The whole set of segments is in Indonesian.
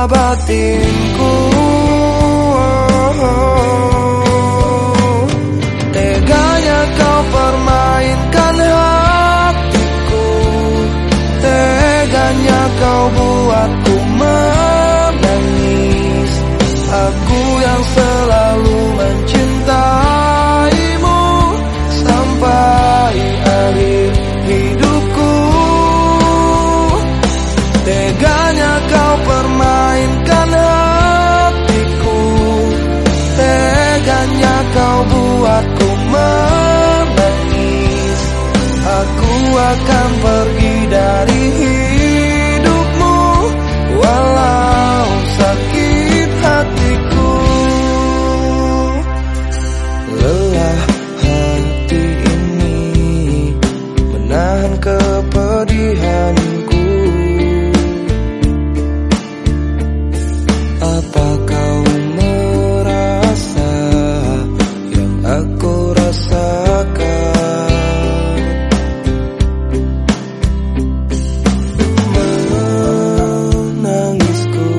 batinku. Teganya kau permainkan hatiku, teganya kau buatku menangis. Aku yang selalu mencintaimu sampai akhir hidupku. Teganya kau permainkan hatiku, teganya kau buatku menangis. Aku akan pergi dari hidupmu walau sakit hatiku. Lelah hati ini menahan kepedihanku. Apa kau merasa yang aku rasakan? Menangisku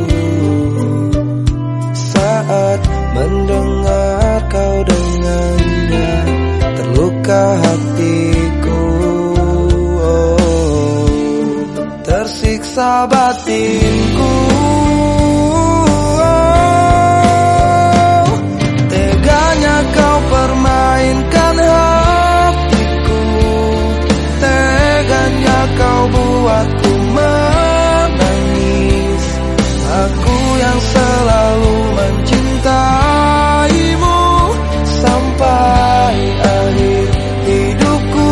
saat mendengar kau dengannya, terluka hatiku, tersiksa batinku. Teganya kau permainkan hatiku, teganya kau buatku menangis. Aku yang selalu mencintaimu sampai akhir hidupku.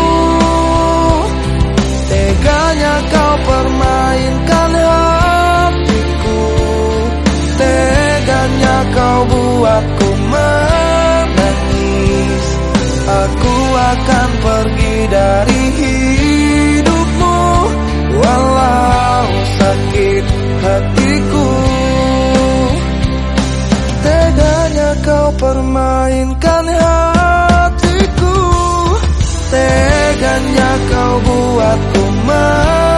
Teganya kau permainkan hatiku, teganya kau buatku menangis. Aku akan pergi dari hidupmu walau sakit hatiku. Teganya kau permainkan hatiku, teganya kau buatku menangis.